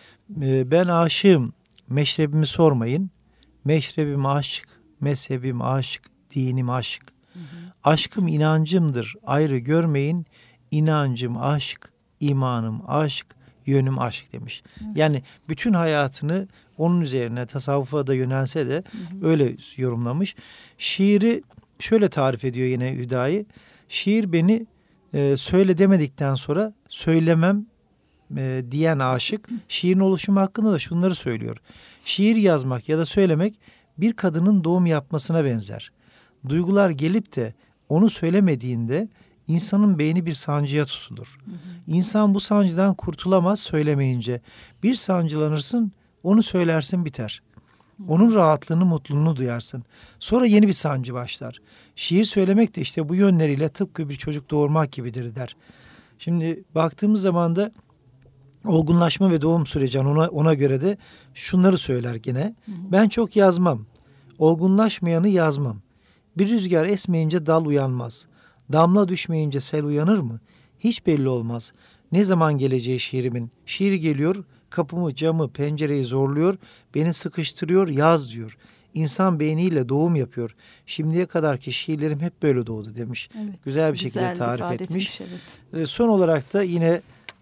Ben aşığım, meşrebimi sormayın. Meşrebim aşık, mezhebim aşık, dinim aşık. Aşkım inancımdır, ayrı görmeyin. İnancım aşk, imanım aşk, yönüm aşk demiş. Evet. Yani bütün hayatını onun üzerine, tasavvufa da yönelse de öyle yorumlamış. Şiiri şöyle tarif ediyor yine Hüdayi. Şiir beni söyle demedikten sonra söylemem diyen aşık şiirin oluşumu hakkında da şunları söylüyor. Şiir yazmak ya da söylemek bir kadının doğum yapmasına benzer. Duygular gelip de onu söylemediğinde insanın beyni bir sancıya tutulur. İnsan bu sancıdan kurtulamaz söylemeyince. Bir sancılanırsın, onu söylersin, biter. Onun rahatlığını, mutluluğunu duyarsın. Sonra yeni bir sancı başlar. Şiir söylemek de işte bu yönleriyle tıpkı bir çocuk doğurmak gibidir der. Şimdi baktığımız zaman da olgunlaşma ve doğum süreci, ona göre de şunları söyler gene. Ben çok yazmam. Olgunlaşmayanı yazmam. Bir rüzgar esmeyince dal uyanmaz. Damla düşmeyince sel uyanır mı? Hiç belli olmaz. Ne zaman geleceği şiirimin? Şiir geliyor, kapımı, camı, pencereyi zorluyor, beni sıkıştırıyor, yaz diyor. İnsan beyniyle doğum yapıyor. Şimdiye kadarki şiirlerim hep böyle doğdu demiş. Evet, güzel bir şekilde tarif etmiş. Evet. Son olarak da yine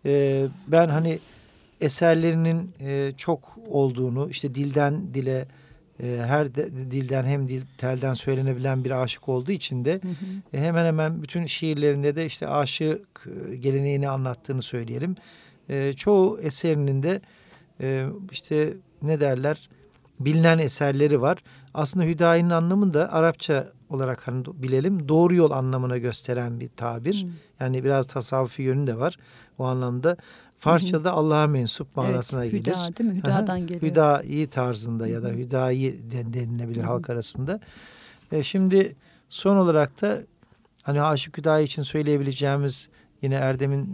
ben hani eserlerinin çok olduğunu, işte dilden dile, her dilden hem telden söylenebilen bir aşık olduğu için de hemen hemen bütün şiirlerinde de işte aşık geleneğini anlattığını söyleyelim. Çoğu eserinin de işte ne derler, bilinen eserleri var. Aslında Hüdayi'nin anlamı da Arapça olarak hani bilelim, doğru yol anlamına gösteren bir tabir. Yani biraz tasavvufi yönü de var o anlamda. Farsça'da Allah'a mensup manasına gelir. Hüda değil mi? Hüda'dan geliyor. Hüdayi tarzında ya da Hüdayi denilebilir halk arasında. Şimdi son olarak da hani Aşık Hüdayi için söyleyebileceğimiz, yine Erdem'in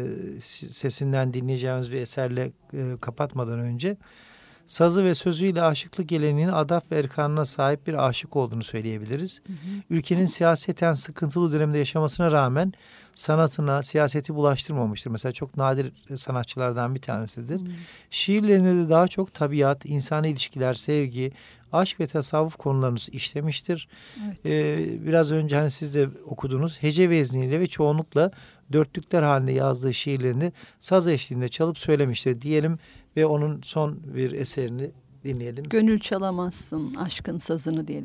sesinden dinleyeceğimiz bir eserle kapatmadan önce, sazı ve sözüyle aşıklık geleneğinin adab ve erkanına sahip bir aşık olduğunu söyleyebiliriz. Ülkenin siyaseten sıkıntılı dönemde yaşamasına rağmen sanatına, siyaseti bulaştırmamıştır. Mesela çok nadir sanatçılardan bir tanesidir. Şiirlerinde de daha çok tabiat, insani ilişkiler, sevgi, aşk ve tasavvuf konularını işlemiştir. Evet. Biraz önce hani siz de okudunuz. Hece vezniyle ve çoğunlukla dörtlükler halinde yazdığı şiirlerini saz eşliğinde çalıp söylemiştir diyelim ve onun son bir eserini dinleyelim. Gönül çalamazsın aşkın sazını diyelim.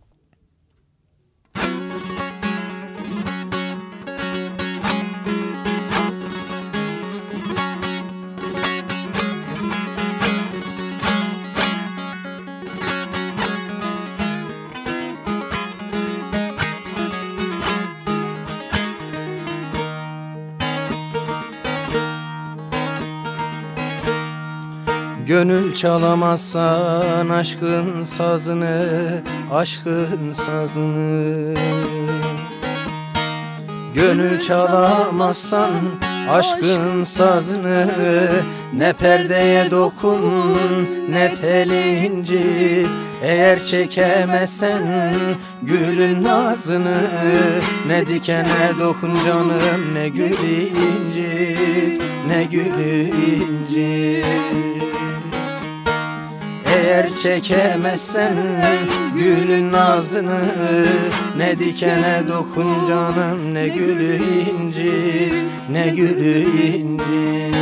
Gönül çalamazsan aşkın sazını, aşkın sazını. Gönül çalamazsan aşkın sazını, ne perdeye dokun ne tel incit. Eğer çekemezsen gülün nazını, ne dikene dokun canım ne gül incit, ne gül incit. Eğer çekemezsen gülün nazını, ne dikene dokun canım ne gülü incit, ne gülü incit.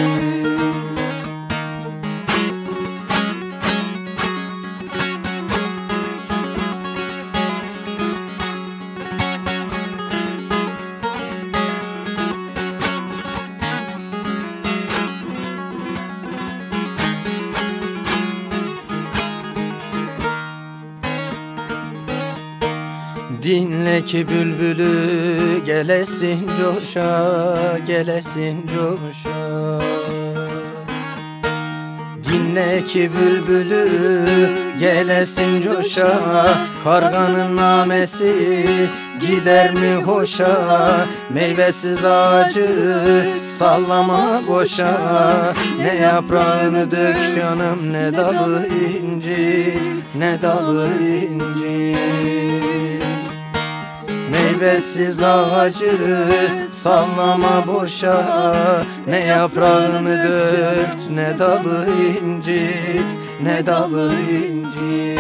Dinle ki bülbülü gelesin coşa, gelesin coşa. Dinle ki bülbülü gelesin coşa, karganın namesi gider mi hoşa? Meyvesiz ağacı sallama boşa, ne yaprağını dök canım, ne dalı incit, ne dalı incit. Meyvesiz ağacı sallama boşa, ne yaprağını dök, ne dalı incit, ne dalı incit.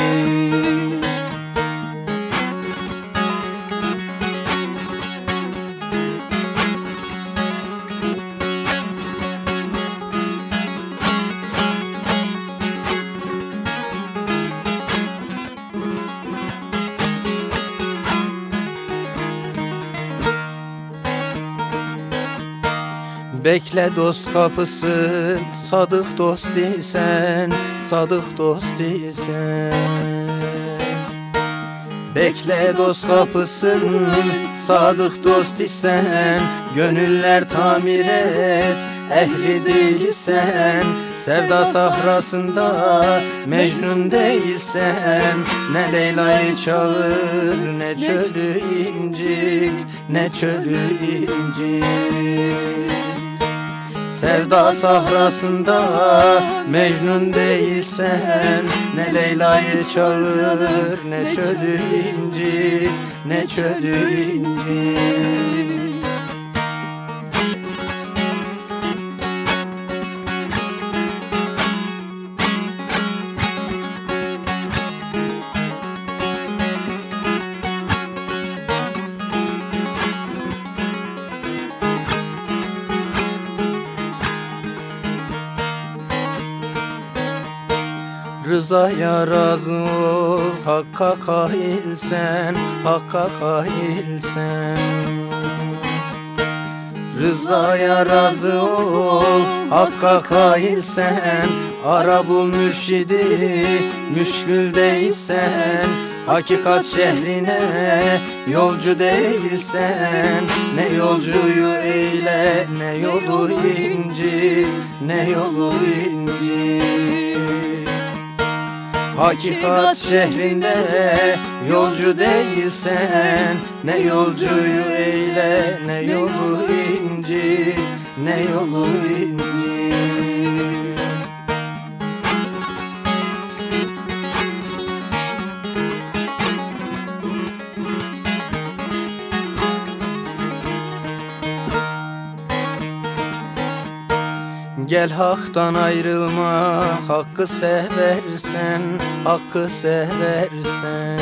Bekle dost kapısın, sadık dost isen, sadık dost isen. Bekle dost kapısın, sadık dost isen, gönüller tamir et, ehli değilsen. Sevda sahrasında Mecnun değilsen, ne Leyla'yı çağır, ne çölü incit, ne çölü incit. Sevda sahrasında Mecnun değilsen, ne Leyla'yı çağır, ne çölü incit, ne çölü incit. Rızaya razı ol, hakka kailsen, hakka kailsen. Rızaya razı ol, hakka kailsen. Ara bul mürşidi, müşkül değilsen. Hakikat şehrine yolcu değilsen, ne yolcuyu eyle, ne yolu incit, ne yolu incit. Hakikat şehrinde yolcu değilsen, ne yolcuyu eyle, ne yolu incit, ne yolu incit. Gel haktan ayrılma, hakkı seversen, hakkı seversen.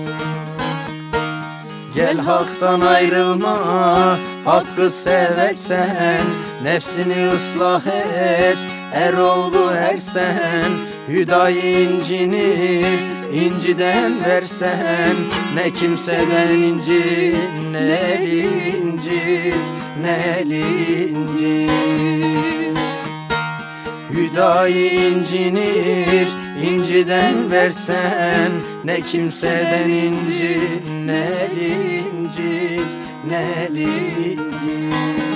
Gel haktan ayrılma, hakkı seversen. Nefsini ıslah et, er oldu ersen. Hüdayi incinir, inciden versen. Ne kimseden incit, ne eli incit, ne eli incit. Hüdayi incinir, inciden versen. Ne kimseden incit, ne eli incit, ne eli incit.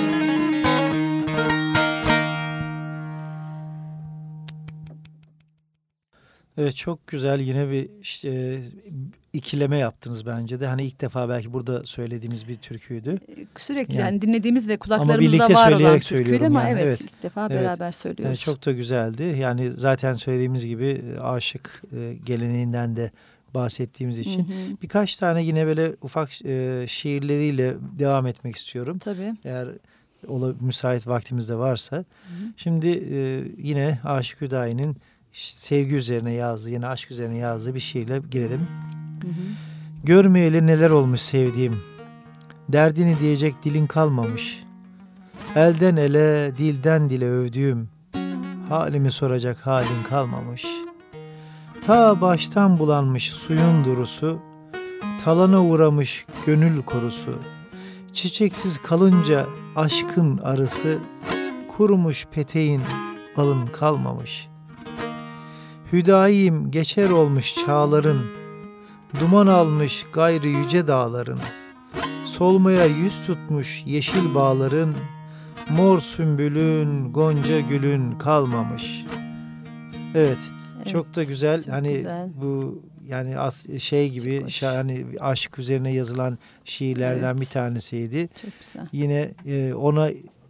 Evet, çok güzel yine bir ikileme yaptınız bence de. Hani ilk defa belki burada söylediğimiz bir türküydü. Sürekli yani dinlediğimiz ve kulaklarımızda var olan türküydü ama yani. Evet, ilk defa beraber söylüyoruz. Yani çok da güzeldi. Yani zaten söylediğimiz gibi aşık geleneğinden de bahsettiğimiz için birkaç tane yine böyle ufak şiirleriyle devam etmek istiyorum. Tabii. Eğer müsait vaktimiz de varsa. Şimdi yine Aşık Hüdayi'nin sevgi üzerine yazdığı, yine aşk üzerine yazdığı bir şiirle girelim. Görmeyeli neler olmuş sevdiğim, derdini diyecek dilin kalmamış. Elden ele, dilden dile övdüğüm, halimi soracak halin kalmamış. Ta baştan bulanmış suyun durusu, talana uğramış gönül korusu. Çiçeksiz kalınca aşkın arısı, kurumuş peteğin balın kalmamış. Hüdayim geçer olmuş çağların, duman almış gayrı yüce dağların, solmaya yüz tutmuş yeşil bağların, mor sümbülün, gonca gülün kalmamış. Evet. Evet, Çok da güzel. çok Hani güzel. bu yani şey gibi hoş. hani aşk üzerine yazılan şiirlerden Evet. bir tanesiydi. Çok güzel. Yine ona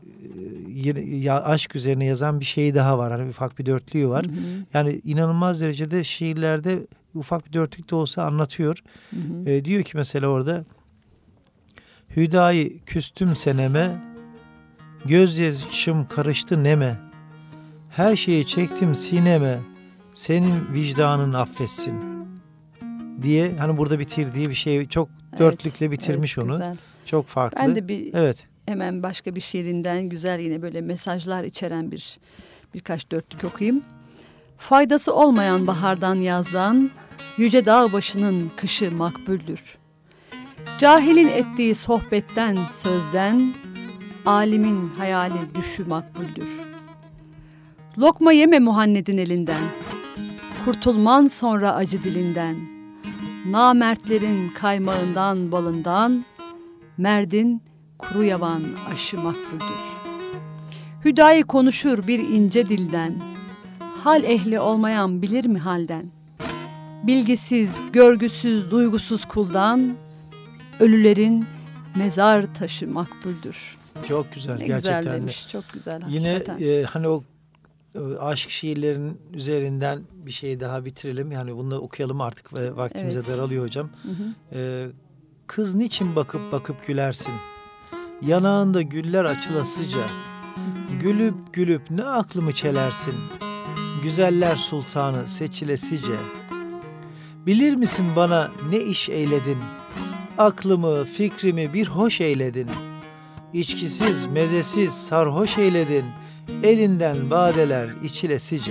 yine aşk üzerine yazan bir şey daha var. Hani ufak bir dörtlüğü var. Hı hı. Yani inanılmaz derecede şiirlerde ufak bir dörtlük de olsa anlatıyor. Hı hı. Diyor ki mesela orada: Hüdayi küstüm seneme, gözyaşım karıştı neme. Her şeyi çektim sineme, senin vicdanın affetsin diye hani burada bitirdiği bir şey, çok dörtlükle bitirmiş evet, onu. güzel. Çok farklı. Ben de bir Evet. hemen başka bir şiirinden güzel yine böyle mesajlar içeren birkaç dörtlük okuyayım. Faydası olmayan bahardan yazdan, yüce dağ başının kışı makbuldür. Cahilin ettiği sohbetten sözden, alimin hayali düşü makbuldür. Lokma yeme Muhammed'in elinden, kurtulman sonra acı dilinden. Namertlerin kaymağından balından, merdin kuru yavan aşı makbuldür. Hüdayi konuşur bir ince dilden, hal ehli olmayan bilir mi halden? Bilgisiz, görgüsüz, duygusuz kuldan, ölülerin mezar taşı makbuldür. Çok güzel. Ne Gerçekten güzel de. demiş, çok güzel. Yine hakikaten. hani o aşk şiirlerinin üzerinden bir şey daha bitirelim. Yani bunu da okuyalım artık ve vaktimize Evet. daralıyor hocam. Hı hı. Kız niçin bakıp bakıp gülersin? Yanağında güller açılasıca. Gülüp gülüp ne aklımı çelersin? Güzeller sultanı seçilesice. Bilir misin bana ne iş eyledin? Aklımı, fikrimi bir hoş eyledin. İçkisiz, mezesiz, sarhoş eyledin. Elinden badeler içilesice.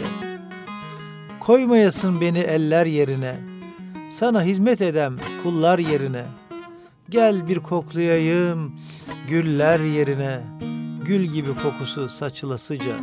Koymayasın beni eller yerine. Sana hizmet edem kullar yerine. Gel bir koklayayım güller yerine. Gül gibi kokusu saçılasıca.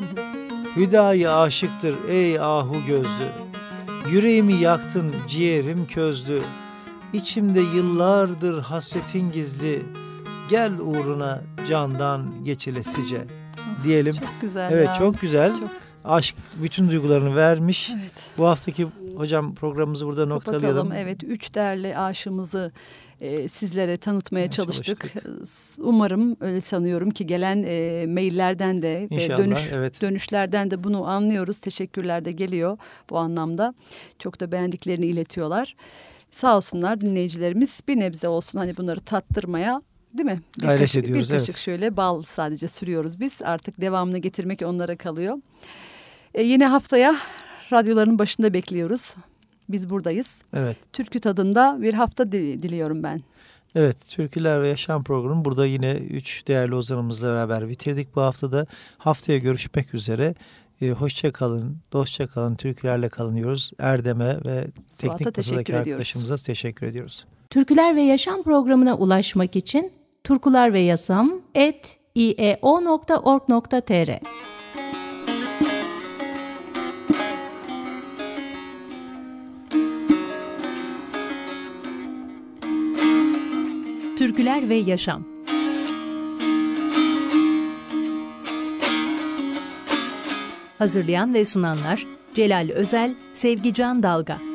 Hüdayi aşıktır ey ahu gözlü. Yüreğimi yaktın ciğerim közdü. İçimde yıllardır hasretin gizli. Gel uğruna candan geçilesice diyelim. Çok güzel Evet, ya. çok güzel. Çok- Aşk bütün duygularını vermiş. Evet. Bu haftaki hocam programımızı burada noktalayalım. Kapatalım. Evet, 3 değerli aşığımızı sizlere tanıtmaya çalıştık. çalıştık. Umarım, öyle sanıyorum ki gelen maillerden de İnşallah, evet. dönüşlerden de bunu anlıyoruz. Teşekkürler de geliyor bu anlamda. Çok da beğendiklerini iletiyorlar. Sağ olsunlar dinleyicilerimiz, bir nebze olsun hani bunları tattırmaya, değil mi? Gayret ediyoruz, bir kaşık evet. şöyle bal sadece sürüyoruz biz. Artık devamını getirmek onlara kalıyor. Yine haftaya radyoların başında bekliyoruz. Biz buradayız. Evet. Türkü tadında bir hafta diliyorum ben. Evet, Türküler ve Yaşam programı burada yine 3 değerli ozanımızla beraber bitirdik. Bu haftada haftaya görüşmek üzere. Hoşça kalın, dostça kalın, türkülerle kalın diyoruz. Erdem'e ve teknik masadaki arkadaşımıza teşekkür ediyoruz. Türküler ve Yaşam programına ulaşmak için turkularveyasam@ieo.org.tr Türküler ve Yaşam. Hazırlayan ve sunanlar Celal Özel, Sevgi Can Dalga.